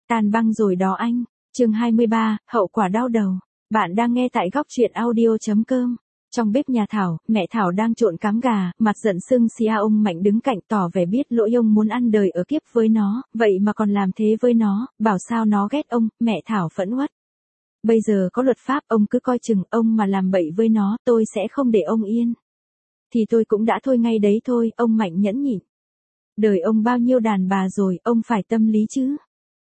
Tan băng rồi đó anh. Chương 23, hậu quả đau đầu. Bạn đang nghe tại góc truyện audio.com. Trong bếp nhà Thảo, mẹ Thảo đang trộn cám gà, mặt giận sưng xia. Ông Mạnh đứng cạnh tỏ vẻ biết lỗi, ông muốn ăn đời ở kiếp với nó, vậy mà còn làm thế với nó, bảo sao nó ghét ông. Mẹ Thảo phẫn uất. Bây giờ có luật pháp, ông cứ coi chừng, ông mà làm bậy với nó, tôi sẽ không để ông yên. Thì tôi cũng đã thôi ngay đấy thôi, ông Mạnh nhẫn nhịn. Đời ông bao nhiêu đàn bà rồi, ông phải tâm lý chứ.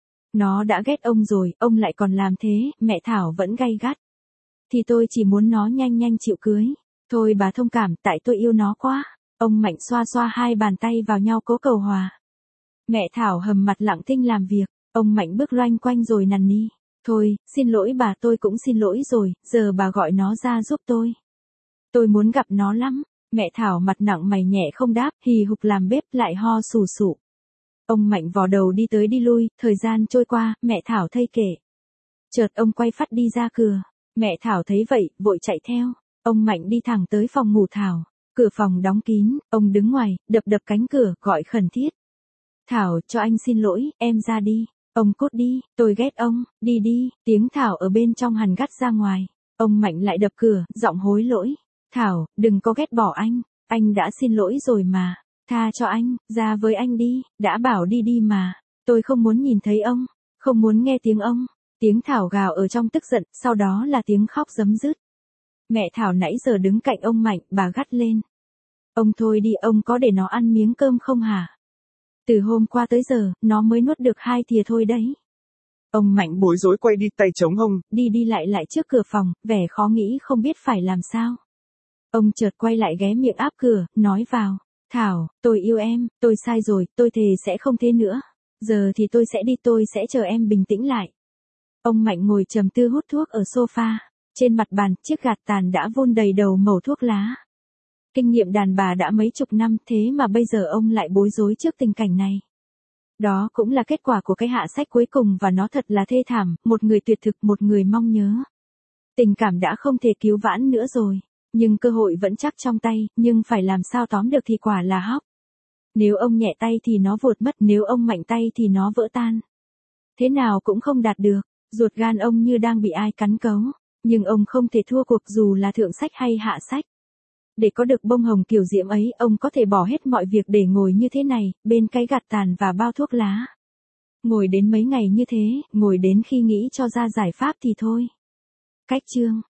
Nó đã ghét ông rồi, ông lại còn làm thế. Mẹ Thảo vẫn gay gắt. Thì tôi chỉ muốn nó nhanh nhanh chịu cưới. Thôi bà thông cảm, tại tôi yêu nó quá. Ông Mạnh xoa xoa hai bàn tay vào nhau cố cầu hòa. Mẹ Thảo hầm mặt lặng thinh làm việc. Ông Mạnh bước loanh quanh rồi nằn ni. Thôi, xin lỗi bà, tôi cũng xin lỗi rồi, giờ bà gọi nó ra giúp tôi. Tôi muốn gặp nó lắm. Mẹ Thảo mặt nặng mày nhẹ không đáp, hì hục làm bếp lại ho sù sụ. Ông Mạnh vò đầu đi tới đi lui, thời gian trôi qua, mẹ Thảo thây kể. Chợt ông quay phắt đi ra cửa. Mẹ Thảo thấy vậy, vội chạy theo. Ông Mạnh đi thẳng tới phòng ngủ Thảo. Cửa phòng đóng kín, ông đứng ngoài, đập đập cánh cửa, gọi khẩn thiết. Thảo, cho anh xin lỗi, em ra đi. Ông cút đi, tôi ghét ông, đi đi. Tiếng Thảo ở bên trong hằn gắt ra ngoài. Ông Mạnh lại đập cửa, giọng hối lỗi. Thảo, đừng có ghét bỏ anh đã xin lỗi rồi mà. Tha cho anh, ra với anh đi, đã bảo đi đi mà. Tôi không muốn nhìn thấy ông, không muốn nghe tiếng ông. Tiếng Thảo gào ở trong tức giận, sau đó là tiếng khóc giấm dứt. Mẹ Thảo nãy giờ đứng cạnh ông Mạnh, bà gắt lên. Ông thôi đi, ông có để nó ăn miếng cơm không hả? Từ hôm qua tới giờ, nó mới nuốt được 2 thìa thôi đấy. Ông Mạnh bối rối quay đi tay chống hông. Đi lại trước cửa phòng, vẻ khó nghĩ không biết phải làm sao. Ông chợt quay lại ghé miệng áp cửa, nói vào. Thảo, tôi yêu em, tôi sai rồi, tôi thề sẽ không thế nữa. Giờ thì tôi sẽ đi, tôi sẽ chờ em bình tĩnh lại. Ông Mạnh ngồi trầm tư hút thuốc ở sofa. Trên mặt bàn, chiếc gạt tàn đã vun đầy đầu mẩu thuốc lá. Kinh nghiệm đàn bà đã mấy chục năm, thế mà bây giờ ông lại bối rối trước tình cảnh này. Đó cũng là kết quả của cái hạ sách cuối cùng và nó thật là thê thảm, một người tuyệt thực, một người mong nhớ. Tình cảm đã không thể cứu vãn nữa rồi. Nhưng cơ hội vẫn chắc trong tay, nhưng phải làm sao tóm được thì quả là hóc. Nếu ông nhẹ tay thì nó vụt mất, nếu ông mạnh tay thì nó vỡ tan. Thế nào cũng không đạt được, ruột gan ông như đang bị ai cắn cấu. Nhưng ông không thể thua cuộc dù là thượng sách hay hạ sách. Để có được bông hồng kiểu diễm ấy, ông có thể bỏ hết mọi việc để ngồi như thế này, bên cái gạt tàn và bao thuốc lá. Ngồi đến mấy ngày như thế, ngồi đến khi nghĩ cho ra giải pháp thì thôi. Cách chương